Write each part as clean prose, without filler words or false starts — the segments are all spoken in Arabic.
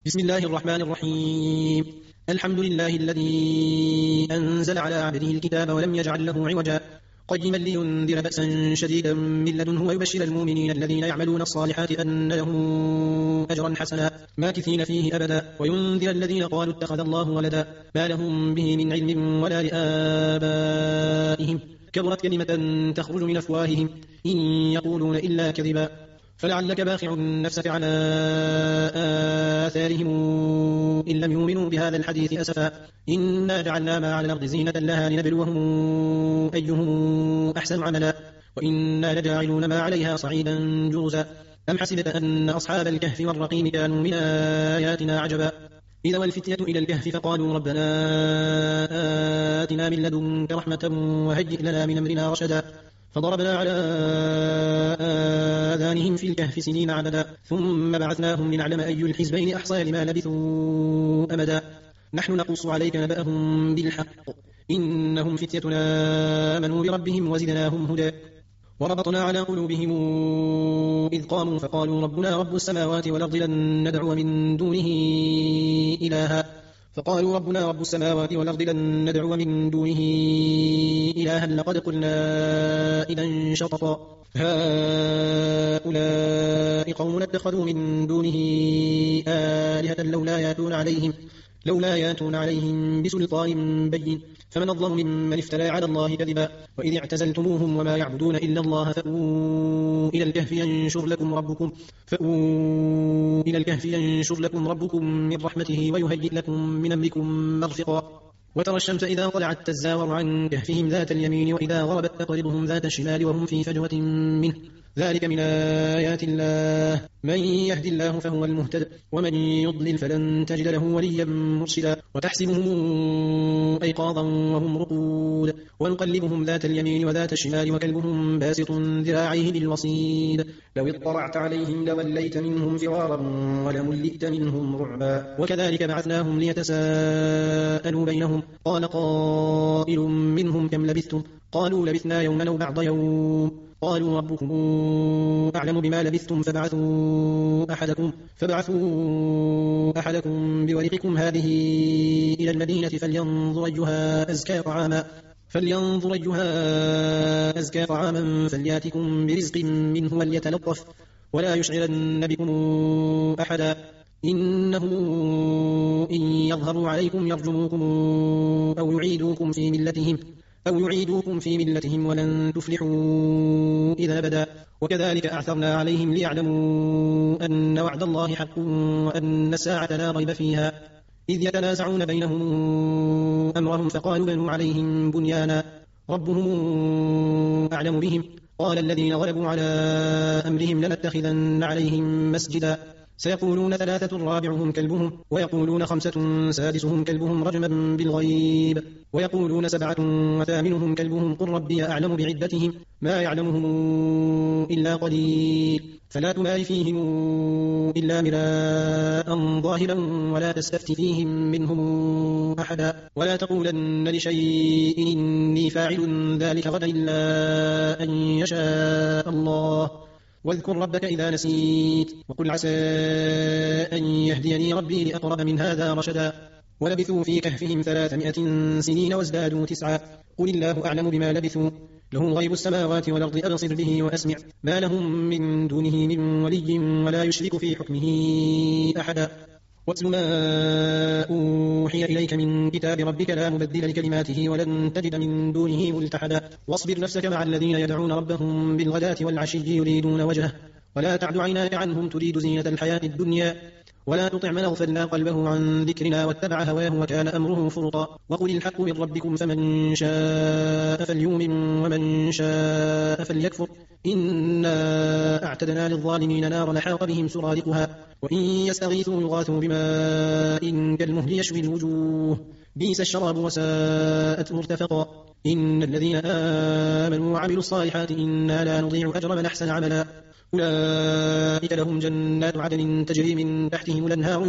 بسم الله الرحمن الرحيم. الحمد لله الذي أنزل على عبده الكتاب ولم يجعل له عوجا قيما لينذر بأسا شديدا من لدنه ويبشر المؤمنين الذين يعملون الصالحات أن لهم أجرا حسنا ماكثين فيه أبدا وينذر الذين قالوا اتخذ الله ولدا ما لهم به من علم ولا لآبائهم كبرت كلمة تخرج من أفواههم إن يقولون إلا كذبا فلعلك باخع نفسك على آثارهم إن لم يؤمنوا بهذا الحديث أسفا إنا جعلنا ما على الأرض زينة لها لنبلوهم أيهم أحسن عملا وإنا لجاعلون ما عليها صعيدا جرزا أم حسبت أن أصحاب الكهف والرقيم كانوا من آياتنا عجبا إذا والفتية إلى الكهف فقالوا ربنا آتنا من لدنك رحمة وهيئ لنا من أمرنا رشدا فضربنا على آذانهم في الكهف سنين عددا ثم بعثناهم لنعلم أي الحزبين أحصى لما لبثوا أمدا نحن نقص عليك نبأهم بالحق إنهم فتيتنا آمنوا بربهم وزدناهم هدى وربطنا على قلوبهم إذ قاموا فقالوا ربنا رب السماوات والأرض لن ندعو من دونه إلها لقد قلنا إذا شططا هؤلاء قوم اتخذوا من دونه آلهة لولا ياتون عليهم بسلطان بين فمن أظلم ممن افترى على الله كذبا وإذ اعتزلتموهم وما يعبدون إلا الله فأووا إلى الكهف ينشر لكم ربكم من رحمته ويهيئ لكم من أمركم مرفقا وترى الشمس إذا طلعت تزاور عن كهفهم ذات اليمين وإذا غربت تقرضهم ذات الشمال وهم في فجوة منه ذلك من آيات الله من يهد الله فهو المهتد ومن يضلل فلن تجد له وليا مرشدا وتحسبهم أيقاظا وهم رقود ونقلبهم ذات اليمين وذات الشمال وكلبهم باسط ذراعيه بالوصيد لو اطلعت عليهم لوليت منهم فرارا ولملئت منهم رعبا وكذلك بعثناهم ليتساءلوا بينهم قال قائل منهم كم لبثتم قالوا لبثنا يوما أو بعض يوم قالوا ربكم أعلم بما لبثتم فبعثوا أحدكم بورقكم هذه إلى المدينة فلينظر أيها أزكى طعاما فلياتكم برزق منه وليتلطف ولا يشعرن بكم أحدا إنه إن يظهروا عليكم يرجموكم أو يعيدوكم في ملتهم ولن تفلحوا إذا بدا وكذلك أعثرنا عليهم ليعلموا أن وعد الله حق وأن الساعة لا ريب فيها إذ يتنازعون بينهم أمرهم فقالوا بنوا عليهم بنيانا ربهم أعلم بهم قال الذين غلبوا على أمرهم لنتخذن عليهم مسجدا سيقولون 3 رابعهم كلبهم ويقولون 5 سادسهم كلبهم رجما بالغيب ويقولون 7 وثامنهم كلبهم قل ربي أعلم بعدتهم ما يعلمهم إلا قليل فلا تمار فيهم إلا مراء ظاهرا ولا تستفت فيهم منهم أحدا ولا تقولن لشيء إني فاعل ذلك غدا إلا أن يشاء الله واذكر ربك إذا نسيت وقل عسى أن يهديني ربي لأقرب من هذا رشدا ولبثوا في كهفهم 300 سنين وازدادوا 9 قل الله أعلم بما لبثوا له غيب السماوات والأرض أبصر به وأسمع ما لهم من دونه من ولي ولا يشرك في حكمه أحدا واتل ما أوحي إليك من كتاب ربك لا مبدل لكلماته ولن تجد من دونه ملتحدا واصبر نفسك مع الذين يدعون ربهم بالغداة والعشي يريدون وجهه ولا تعد عيناك عنهم تريد زينة الحياة الدنيا ولا تطع من أغفلنا قلبه عن ذكرنا واتبع هواه وكان أمره فرطا وقل الحق من ربكم فمن شاء فليؤمن ومن شاء فليكفر إنا أعتدنا للظالمين نارا حاق بهم سرادقها وإن يستغيثوا يغاثوا بماء كالمهل يشوي الوجوه بئس الشراب وساءت مرتفقا إن الذين آمنوا وعملوا الصالحات إنا لا نضيع أجر من أحسن عملا أولئك لهم جنات عدن تجري من تحتهم الأنهار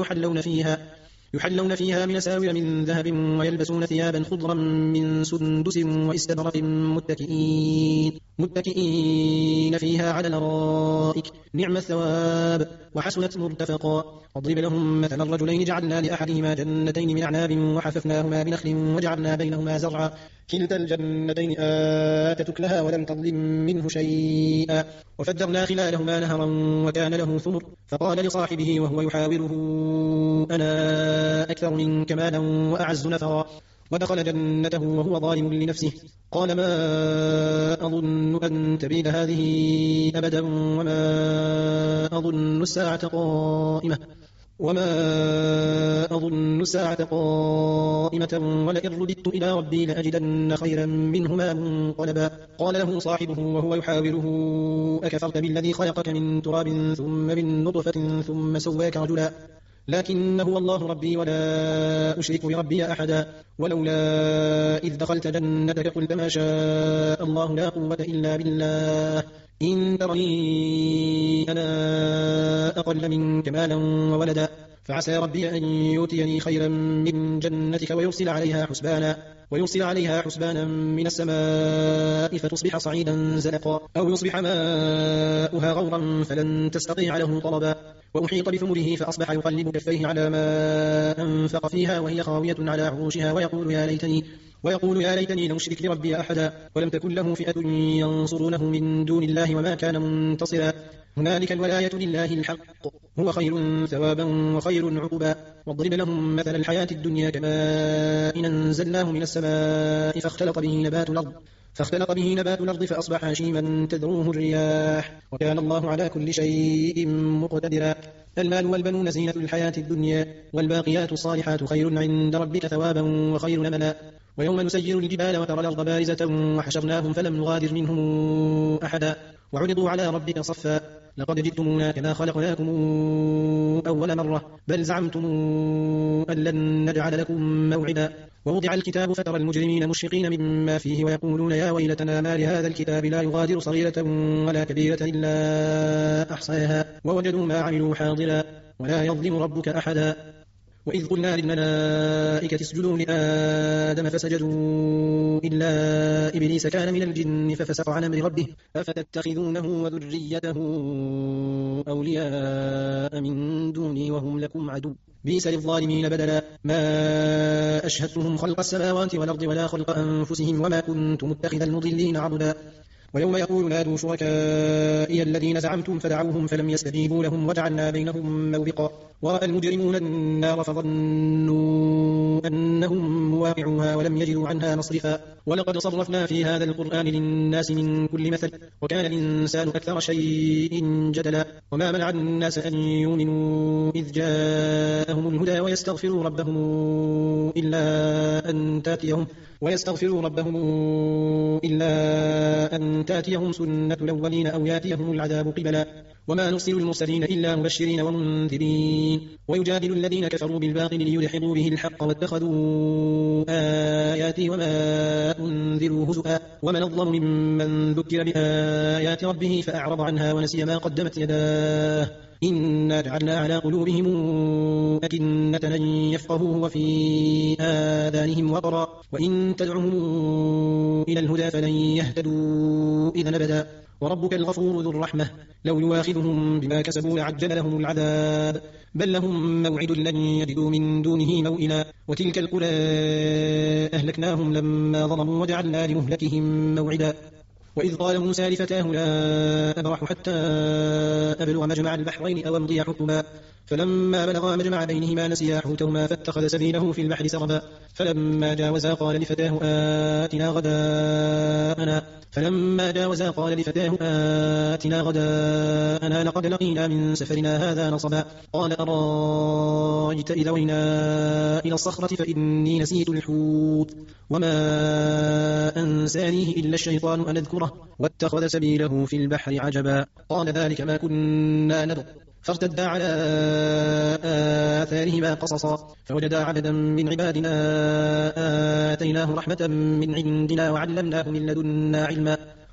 يحلون فيها من أساور من ذهب ويلبسون ثيابا خضرا من سندس واستبرق متكئين فيها على الأرائك نعم الثواب وحسنت مرتفقا واضرب لهم مثلا الرجلين جعلنا لأحدهما جنتين من أعناب وحففناهما بنخل وجعلنا بينهما زرعا كلتا الجنتين آتت أكلها ولم تظلم منه شيئا وفجرنا خلالهما نهرا وكان له ثمر فقال لصاحبه وهو يحاوره أنا أكثر منك مالا وأعز نفرا ودخل جنته وهو ظالم لنفسه قال ما أظن أن تبيد هذه أبدا وما أظن الساعة قائمة ولئن رددت إلى ربي لأجدن خيرا منهما منقلبا قال له صاحبه وهو يحاوره أكفرت بالذي خلقك من تراب ثم من نطفة ثم سواك رجلا لكن هو الله ربي ولا أشرك بربي أحدا ولولا إذ دخلت جنتك قلت ما شاء الله لا قوة إلا بالله إن ترني أنا أقل منك مالا وولدا فعسى ربي أن يؤتيني خيرا من جنتك ويرسل عليها حسبانا من السماء فتصبح صعيدا زلقا أو يصبح ماؤها غورا فلن تستطيع له طلبا وأحيط بثمره فأصبح يقلب كفيه على ما أنفق فيها وهي خاوية على عروشها ويقول يا ليتني لم أشرك بربي أحدا ولم تكن له فئة ينصرونه من دون الله وما كان منتصرا هنالك الولاية لله الحق هو خير ثوابا وخير عقبا واضرب لهم مثل الحياة الدنيا كماء أنزلناه من السماء فاختلط به نبات الأرض فأصبح هشيما تذروه الرياح وكان الله على كل شيء مقتدرا المال والبنون زينة الحياة الدنيا والباقيات الصالحات خير عند ربك ثوابا وخير أملا ويوم نسير الجبال وترى الأرض بارزة وحشرناهم فلم نغادر منهم أحدا وعرضوا على ربك صفا لقد جئتمونا كما خلقناكم أول مرة بل زعمتم أن لن نجعل لكم موعدا ووضع الكتاب فترى المجرمين مشفقين مما فيه ويقولون يا ويلتنا ما لهذا الكتاب لا يغادر صغيرة ولا كبيرة إلا أحصاها ووجدوا ما عملوا حاضرا ولا يظلم ربك أحدا وإذ قلنا للملائكة اسجدوا لآدم فسجدوا إلا إبليس كان من الجن ففسق عن أمر ربه أفتتخذونه وذريته أولياء من دوني وهم لكم عدو بئس للظالمين بدلا ما أشهدتهم خلق السماوات والأرض ولا خلق أنفسهم وما كنت متخذ المضلين عضدا ويوم يقول نادوا شركائي الذين زعمتم فدعوهم فلم يستجيبوا لهم وجعلنا بينهم موبقا ورأى المجرمون النار فظنوا أنهم مواقعوها ولم يجدوا عنها مصرفا ولقد صرفنا في هذا القرآن للناس من كل مثل وكان الإنسان أكثر شيء جدلا وما منع الناس أن يؤمنوا إذ جاءهم الهدى ويستغفروا ربهم إلا أن تاتيهم سنة الأولين أو ياتيهم العذاب قبلا وما نرسل المرسلين إلا مبشرين ومنذرين ويجادل الذين كفروا بالباطل ليدحضوا به الحق واتخذوا آياتي وما أنذروا هزؤا ومن أظلم ممن ذكر بآيات ربه فأعرض عنها ونسي ما قدمت يداه إنا جعلنا على قلوبهم أكنة أن يفقهوه وفي آذانهم وقرا وإن تدعهم إلى الهدى فلن يهتدوا إذا أبدا وربك الغفور ذو الرحمة لو يواخذهم بما كسبوا لعجل لهم العذاب بل لهم موعد لن يجدوا من دونه موئلا وتلك القرى أهلكناهم لما ظلموا وجعلنا لمهلكهم موعدا وإذ قال موسى لفتاه لا أبرح حتى أبلغ مجمع البحرين أو أمضي حقبا فلما بلغا مجمع بينهما نسيا حوتهما فاتخذ سبيله في البحر سربا فلما جاوزا قال لفتاه آتنا غداءنا لقد لقينا من سفرنا هذا نصبا قال أرايت إذا وينا إلى الصخرة فإني نسيت الحوت وما أنسانيه إلا الشيطان أن أذكره واتخذ سبيله في البحر عجبا قال ذلك ما كنا نبغ فارتدا على آثارهما قصصا فوجدا عبدا من عبادنا آتيناه رحمة من عندنا وعلمناه من لدنا علما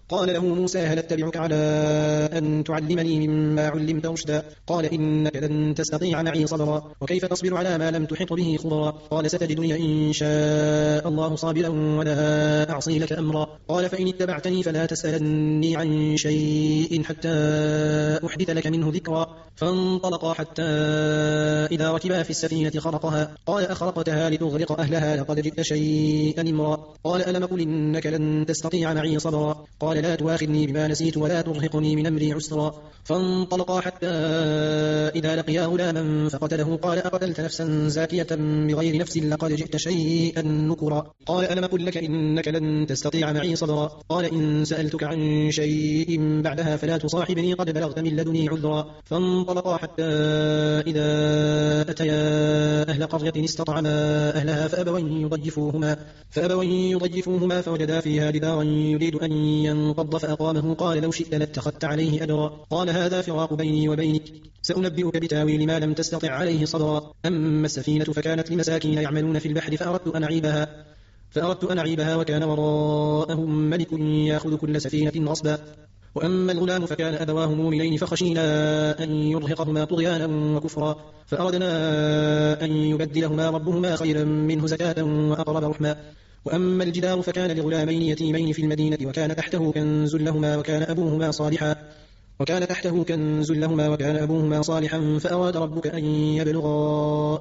قال له موسى هل اتبعك على أن تعلمني مما علمت رشدا قال إنك لن تستطيع معي صبرا وكيف تصبر على ما لم تحط به خبرا قال ستجدني إن شاء الله صابرا ولا أعصي لك أمرا قال فإن اتبعتني فلا تسألني عن شيء حتى أحدث لك منه ذكرا فانطلقا حتى إذا ركبا في السفينة خرقها قال أخرقتها لتغرق أهلها لقد جئت شيئا إمرا قال ألم قل إنك لن تستطيع معي صبرا قال لا تواخذني بما نسيت ولا ترهقني من أمري عسرا فانطلقا حتى إذا لقيا غلاما فقتله قال أقتلت نفسا زاكية بغير نفس لقد جئت شيئا نكرا قال ألم قل لك إنك لن تستطيع معي صبرا قال إن سألتك عن شيء بعدها فلا تصاحبني قد بلغت من لدني عذرا فانطلقا حتى إذا أتيا أهل قرية استطعما أهلها فأبوا أن يضيفوهما فوجدا فيها جدارا يريد أن ينقض فأقامه قال لو شئت لاتخذت عليه أجرا قال هذا فراق بيني وبينك سأنبئك بتاويل ما لم تستطع عليه صبرا أما السفينة فكانت لمساكين يعملون في البحر فأردت أن أعيبها وكان وراءهم ملك يأخذ كل سفينة غصبا وأما الغلام فكان أبواه مؤمنين فخشينا أن يرهقهما طغيانا وكفرا فأردنا أن يبدلهما ربهما خيرا منه زكاة وأقرب رحما وأما الجدار فكان لغلامين يتيمين في المدينة وكان تحته كنز لهما وكان أبوهما صالحا فأراد ربك أن يبلغا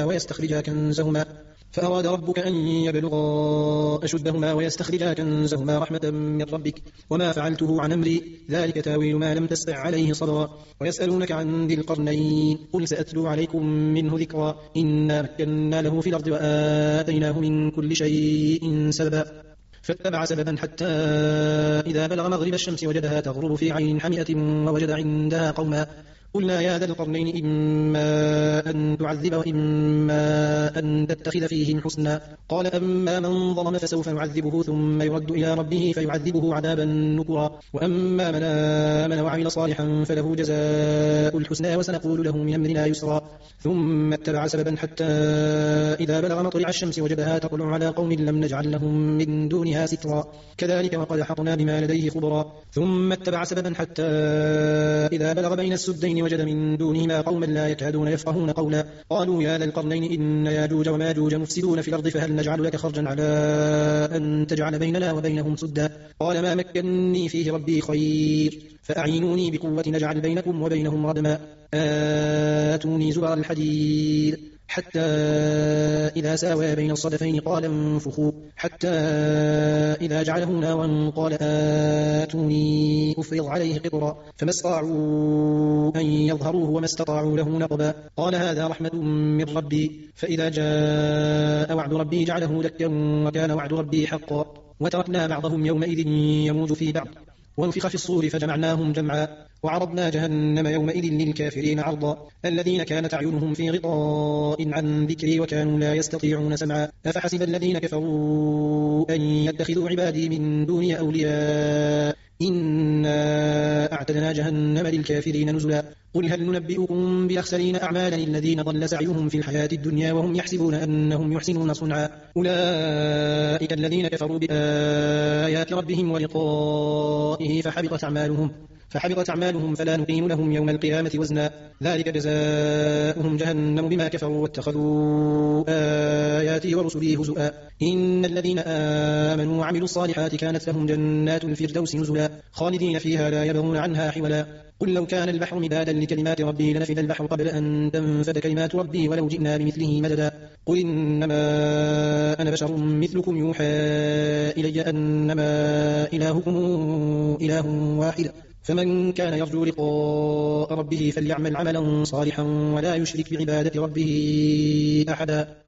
أشدهما ويستخرجا كنزهما رحمة من ربك وما فعلته عن أمري ذلك تاويل ما لم تستطع عليه صبرا ويسألونك عن ذي القرنين قل سأتلو عليكم منه ذكرا إنا مكنا له في الأرض وآتيناه من كل شيء سببا فاتبع سببا حتى إذا بلغ مغرب الشمس وجدها تغرب في عين حمئة ووجد عندها قوما قلنا يا ذا القرنين إما أن تعذب وإما أن تتخذ فيهم حسنا قال أما من ظلم فسوف نعذبه ثم يرد إلى ربه فيعذبه عذابا نكرا وأما من آمن وعمل صالحا فله جزاء الحسنى وسنقول له من أمرنا يسرا ثم اتبع سببا حتى إذا بلغ مطلع الشمس وجدها تطلع على قوم لم نجعل لهم من دونها سترا كذلك وقد أحطنا بما لديه خبرا ثم اتبع سببا حتى إذا بلغ بين السدين وجد من دونهما قوما لا يكادون يفقهون قولا قالوا يا ذا القرنين إن ياجوج وماجوج مفسدون في الأرض فهل نجعل لك خرجا على أن تجعل بيننا وبينهم سدا قال ما مكنني فيه ربي خير فأعينوني بقوة نجعل بينكم وبينهم ردما آتوني زبر الحديد حتى إذا ساوى بين الصدفين قال انفخوا حتى إذا جعله نارا قال آتوني أفرض عليه قطرا فما استطاعوا أن يظهروه وما استطاعوا له نقبا قال هذا رحمة من ربي فإذا جاء وعد ربي جعله دكا وكان وعد ربي حقا وتركنا بعضهم يومئذ يموج في بعض ونفخ في الصور فجمعناهم جمعا وعرضنا جهنم يومئذ للكافرين عرضا الذين كانت أعينهم في غطاء عن ذكري وكانوا لا يستطيعون سمعا أفحسب الذين كفروا أن يتخذوا عبادي من دوني أولياء إنا أعتدنا جهنم للكافرين نزلا قل هل ننبئكم بالأخسرين أعمالا الذين ضل سعيهم في الحياة الدنيا وهم يحسبون أنهم يحسنون صنعا أولئك الذين كفروا بآيات ربهم ولقائه فحبطت أعمالهم فلا نقيم لهم يوم القيامة وزنا ذلك جزاؤهم جهنم بما كفروا واتخذوا آياتي ورسلي هزؤا إن الذين آمنوا وعملوا الصالحات كانت لهم جنات الفردوس نزلا خالدين فيها لا يبغون عنها حولا قل لو كان البحر مدادا لكلمات ربي لنفد البحر قبل أن تنفد كلمات ربي ولو جئنا بمثله مددا قل إنما أنا بشر مثلكم يوحى إلي أنما إلهكم إله واحد فمن كان يرجو لقاء ربه فليعمل عملا صالحا ولا يشرك بعبادة ربه أحدا